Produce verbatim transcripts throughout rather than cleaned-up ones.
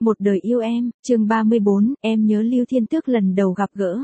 Một đời yêu em, chương ba mươi bốn, em nhớ Lưu Thiên Tước lần đầu gặp gỡ.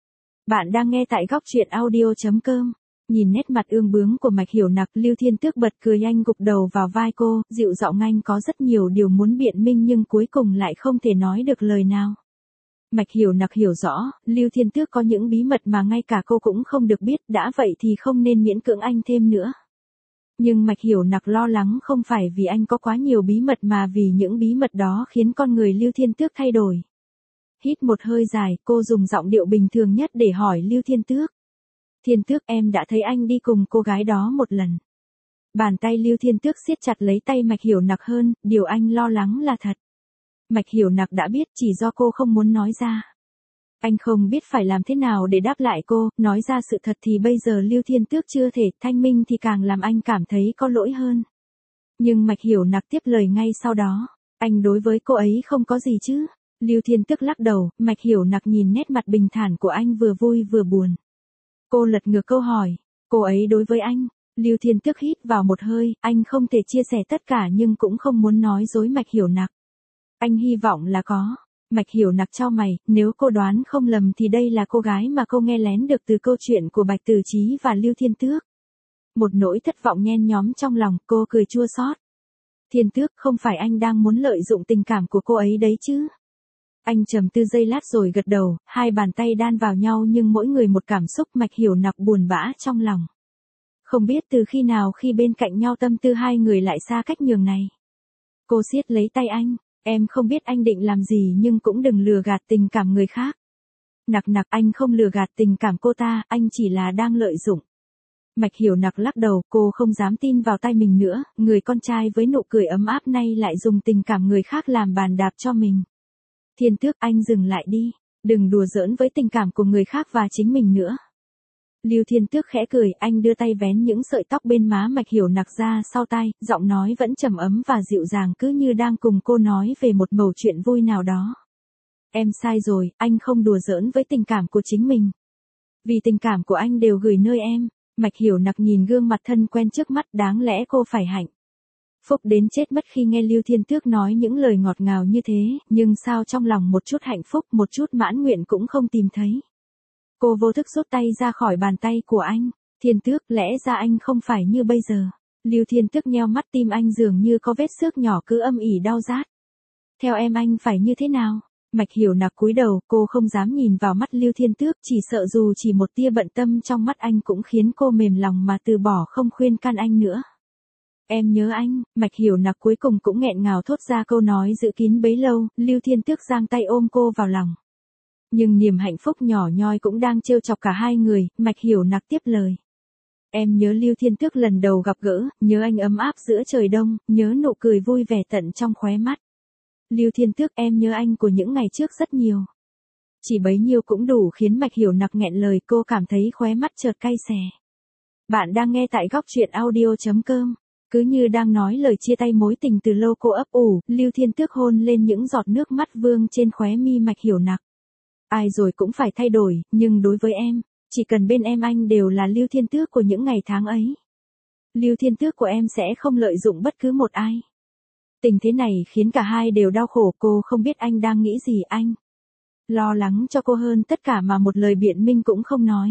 Bạn đang nghe tại góc truyện audio chấm com. Nhìn nét mặt ương bướng của Mạch Hiểu Nặc, Lưu Thiên Tước bật cười, anh gục đầu vào vai cô, dịu giọng, anh có rất nhiều điều muốn biện minh nhưng cuối cùng lại không thể nói được lời nào. Mạch Hiểu Nặc hiểu rõ, Lưu Thiên Tước có những bí mật mà ngay cả cô cũng không được biết, đã vậy thì không nên miễn cưỡng anh thêm nữa. Nhưng Mạch Hiểu Nặc lo lắng không phải vì anh có quá nhiều bí mật mà vì những bí mật đó khiến con người Lưu Thiên Tước thay đổi. Hít một hơi dài, cô dùng giọng điệu bình thường nhất để hỏi Lưu Thiên Tước. Thiên Tước, em đã thấy anh đi cùng cô gái đó một lần. Bàn tay Lưu Thiên Tước siết chặt lấy tay Mạch Hiểu Nặc hơn, điều anh lo lắng là thật. Mạch Hiểu Nặc đã biết, chỉ do cô không muốn nói ra. Anh không biết phải làm thế nào để đáp lại cô, nói ra sự thật thì bây giờ Lưu Thiên Tước chưa thể thanh minh thì càng làm anh cảm thấy có lỗi hơn. Nhưng Mạch Hiểu Nặc tiếp lời ngay sau đó, anh đối với cô ấy không có gì chứ? Lưu Thiên Tước lắc đầu, Mạch Hiểu Nặc nhìn nét mặt bình thản của anh vừa vui vừa buồn. Cô lật ngược câu hỏi, cô ấy đối với anh. Lưu Thiên Tước hít vào một hơi, anh không thể chia sẻ tất cả nhưng cũng không muốn nói dối Mạch Hiểu Nặc. Anh hy vọng là có. Mạch Hiểu Nặc chau mày, nếu cô đoán không lầm thì đây là cô gái mà cô nghe lén được từ câu chuyện của Bạch Tử Chí và Lưu Thiên Tước. Một nỗi thất vọng nhen nhóm trong lòng, cô cười chua xót. Thiên Tước, không phải anh đang muốn lợi dụng tình cảm của cô ấy đấy chứ? Anh trầm tư giây lát rồi gật đầu, hai bàn tay đan vào nhau nhưng mỗi người một cảm xúc. Mạch Hiểu Nặc buồn bã trong lòng. Không biết từ khi nào khi bên cạnh nhau tâm tư hai người lại xa cách nhường này. Cô siết lấy tay anh. Em không biết anh định làm gì nhưng cũng đừng lừa gạt tình cảm người khác. Nặc Nặc, anh không lừa gạt tình cảm cô ta, anh chỉ là đang lợi dụng. Mạch Hiểu Nặc lắc đầu, cô không dám tin vào tay mình nữa, người con trai với nụ cười ấm áp nay lại dùng tình cảm người khác làm bàn đạp cho mình. Thiên Tước, anh dừng lại đi, đừng đùa giỡn với tình cảm của người khác và chính mình nữa. Lưu Thiên Tước khẽ cười, anh đưa tay vén những sợi tóc bên má Mạch Hiểu Nặc ra sau tai, giọng nói vẫn trầm ấm và dịu dàng cứ như đang cùng cô nói về một mẩu chuyện vui nào đó. Em sai rồi, anh không đùa giỡn với tình cảm của chính mình. Vì tình cảm của anh đều gửi nơi em. Mạch Hiểu Nặc nhìn gương mặt thân quen trước mắt, đáng lẽ cô phải hạnh phúc đến chết mất khi nghe Lưu Thiên Tước nói những lời ngọt ngào như thế, nhưng sao trong lòng một chút hạnh phúc, một chút mãn nguyện cũng không tìm thấy. Cô vô thức rút tay ra khỏi bàn tay của anh. Thiên Tước, lẽ ra anh không phải như bây giờ. Lưu Thiên Tước nheo mắt, tim anh dường như có vết xước nhỏ cứ âm ỉ đau rát. Theo em anh phải như thế nào? Mạch Hiểu Nặc cúi đầu, cô không dám nhìn vào mắt Lưu Thiên Tước, chỉ sợ dù chỉ một tia bận tâm trong mắt anh cũng khiến cô mềm lòng mà từ bỏ không khuyên can anh nữa. Em nhớ anh. Mạch Hiểu Nặc cuối cùng cũng nghẹn ngào thốt ra câu nói giữ kín bấy lâu. Lưu Thiên Tước giang tay ôm cô vào lòng. Nhưng niềm hạnh phúc nhỏ nhoi cũng đang trêu chọc cả hai người. Mạch Hiểu Nặc tiếp lời. Em nhớ Lưu Thiên Tước lần đầu gặp gỡ, nhớ anh ấm áp giữa trời đông, nhớ nụ cười vui vẻ tận trong khóe mắt. Lưu Thiên Tước, em nhớ anh của những ngày trước rất nhiều. Chỉ bấy nhiêu cũng đủ khiến Mạch Hiểu Nặc nghẹn lời, cô cảm thấy khóe mắt chợt cay xè. Bạn đang nghe tại góc truyện audio chấm com. Cứ như đang nói lời chia tay mối tình từ lâu, cô ấp ủ, Lưu Thiên Tước hôn lên những giọt nước mắt vương trên khóe mi Mạch Hiểu Nặc. Ai rồi cũng phải thay đổi, nhưng đối với em, chỉ cần bên em anh đều là Lưu Thiên Tước của những ngày tháng ấy. Lưu Thiên Tước của em sẽ không lợi dụng bất cứ một ai. Tình thế này khiến cả hai đều đau khổ, cô không biết anh đang nghĩ gì. Anh lo lắng cho cô hơn tất cả mà một lời biện minh cũng không nói.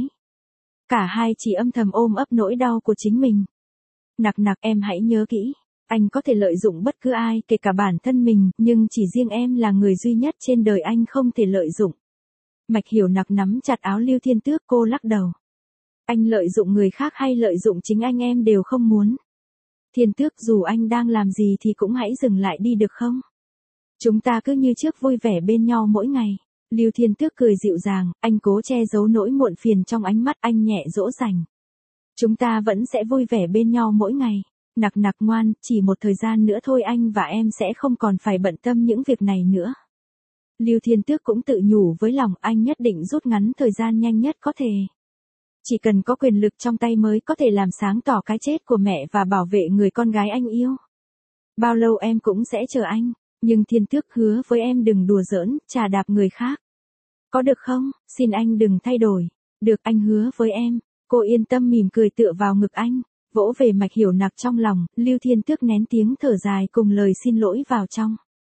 Cả hai chỉ âm thầm ôm ấp nỗi đau của chính mình. Nặc Nặc, em hãy nhớ kỹ, anh có thể lợi dụng bất cứ ai, kể cả bản thân mình, nhưng chỉ riêng em là người duy nhất trên đời anh không thể lợi dụng. Mạch Hiểu Nặc nắm chặt áo Lưu Thiên Tước, cô lắc đầu. Anh lợi dụng người khác hay lợi dụng chính anh em đều không muốn. Thiên Tước, dù anh đang làm gì thì cũng hãy dừng lại đi được không? Chúng ta cứ như trước vui vẻ bên nhau mỗi ngày. Lưu Thiên Tước cười dịu dàng, anh cố che giấu nỗi muộn phiền trong ánh mắt, anh nhẹ dỗ dành. Chúng ta vẫn sẽ vui vẻ bên nhau mỗi ngày. Nặc Nặc ngoan, chỉ một thời gian nữa thôi anh và em sẽ không còn phải bận tâm những việc này nữa. Lưu Thiên Tước cũng tự nhủ với lòng, anh nhất định rút ngắn thời gian nhanh nhất có thể. Chỉ cần có quyền lực trong tay mới có thể làm sáng tỏ cái chết của mẹ và bảo vệ người con gái anh yêu. Bao lâu em cũng sẽ chờ anh, nhưng Thiên Tước hứa với em đừng đùa giỡn, chà đạp người khác. Có được không? Xin anh đừng thay đổi. Được, anh hứa với em. Cô yên tâm mỉm cười tựa vào ngực anh, vỗ về Mạch Hiểu Nặc trong lòng. Lưu Thiên Tước nén tiếng thở dài cùng lời xin lỗi vào trong.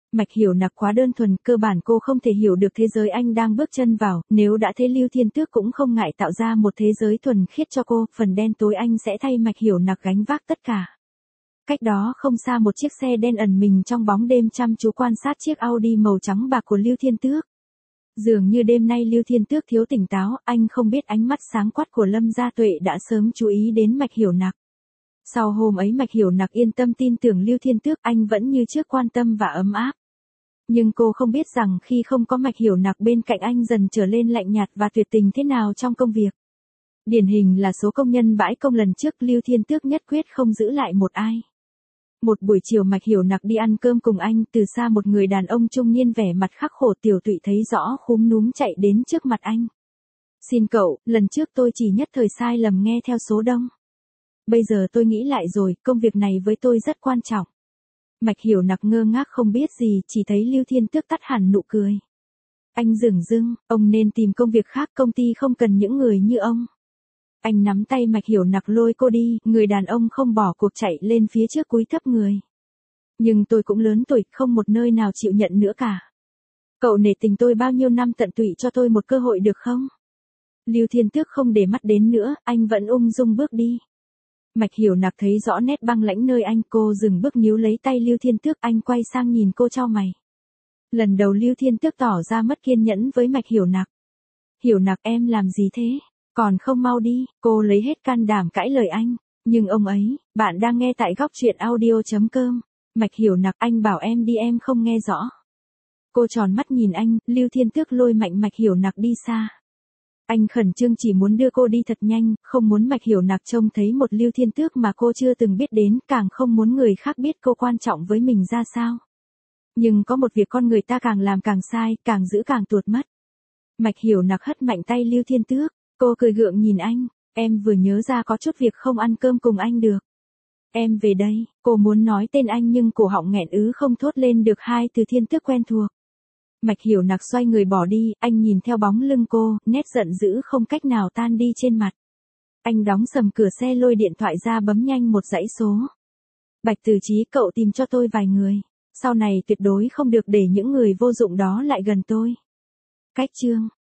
Mạch Hiểu Nặc quá đơn thuần, cơ bản cô không thể hiểu được thế giới anh đang bước chân vào, nếu đã thế Lưu Thiên Tước cũng không ngại tạo ra một thế giới thuần khiết cho cô, phần đen tối anh sẽ thay Mạch Hiểu Nặc gánh vác tất cả. Cách đó không xa một chiếc xe đen ẩn mình trong bóng đêm chăm chú quan sát chiếc Audi màu trắng bạc của Lưu Thiên Tước. Dường như đêm nay Lưu Thiên Tước thiếu tỉnh táo, anh không biết ánh mắt sáng quắc của Lâm Gia Tuệ đã sớm chú ý đến Mạch Hiểu Nặc. Sau hôm ấy Mạch Hiểu Nặc yên tâm tin tưởng Lưu Thiên Tước, anh vẫn như trước quan tâm và ấm áp. Nhưng cô không biết rằng khi không có Mạch Hiểu Nặc bên cạnh anh dần trở lên lạnh nhạt và tuyệt tình thế nào trong công việc. Điển hình là số công nhân bãi công lần trước Lưu Thiên Tước nhất quyết không giữ lại một ai. Một buổi chiều Mạch Hiểu Nặc đi ăn cơm cùng anh, từ xa một người đàn ông trung niên vẻ mặt khắc khổ tiểu tụy thấy rõ khúm núm chạy đến trước mặt anh. Xin cậu, lần trước tôi chỉ nhất thời sai lầm nghe theo số đông. Bây giờ tôi nghĩ lại rồi, công việc này với tôi rất quan trọng. Mạch Hiểu Nặc ngơ ngác không biết gì, chỉ thấy Lưu Thiên Tước tắt hẳn nụ cười. Anh dửng dưng, ông nên tìm công việc khác, công ty không cần những người như ông. Anh nắm tay Mạch Hiểu Nặc lôi cô đi, người đàn ông không bỏ cuộc chạy lên phía trước cúi thấp người. Nhưng tôi cũng lớn tuổi, không một nơi nào chịu nhận nữa cả. Cậu nể tình tôi bao nhiêu năm, tận tụy cho tôi một cơ hội được không? Lưu Thiên Tước không để mắt đến nữa, anh vẫn ung dung bước đi. Mạch Hiểu Nặc thấy rõ nét băng lãnh nơi anh, cô dừng bước níu lấy tay Lưu Thiên Tước, anh quay sang nhìn cô chau mày. Lần đầu Lưu Thiên Tước tỏ ra mất kiên nhẫn với Mạch Hiểu Nặc. Hiểu Nặc em làm gì thế? Còn không mau đi, cô lấy hết can đảm cãi lời anh. Nhưng ông ấy, bạn đang nghe tại góc truyện audio chấm com. Mạch Hiểu Nặc, anh bảo em đi em không nghe rõ. Cô tròn mắt nhìn anh, Lưu Thiên Tước lôi mạnh Mạch Hiểu Nặc đi xa. Anh khẩn trương chỉ muốn đưa cô đi thật nhanh, không muốn Mạch Hiểu Nặc trông thấy một Lưu Thiên Tước mà cô chưa từng biết đến, càng không muốn người khác biết cô quan trọng với mình ra sao. Nhưng có một việc con người ta càng làm càng sai, càng giữ càng tuột mất. Mạch Hiểu Nặc hất mạnh tay Lưu Thiên Tước, cô cười gượng nhìn anh, em vừa nhớ ra có chút việc không ăn cơm cùng anh được. Em về đây, cô muốn nói tên anh nhưng cổ họng nghẹn ứ không thốt lên được hai từ Thiên Tước quen thuộc. Mạch Hiểu Nặc xoay người bỏ đi, anh nhìn theo bóng lưng cô, nét giận dữ không cách nào tan đi trên mặt. Anh đóng sầm cửa xe lôi điện thoại ra bấm nhanh một dãy số. Bạch Từ Chí, cậu tìm cho tôi vài người. Sau này tuyệt đối không được để những người vô dụng đó lại gần tôi. Cách chương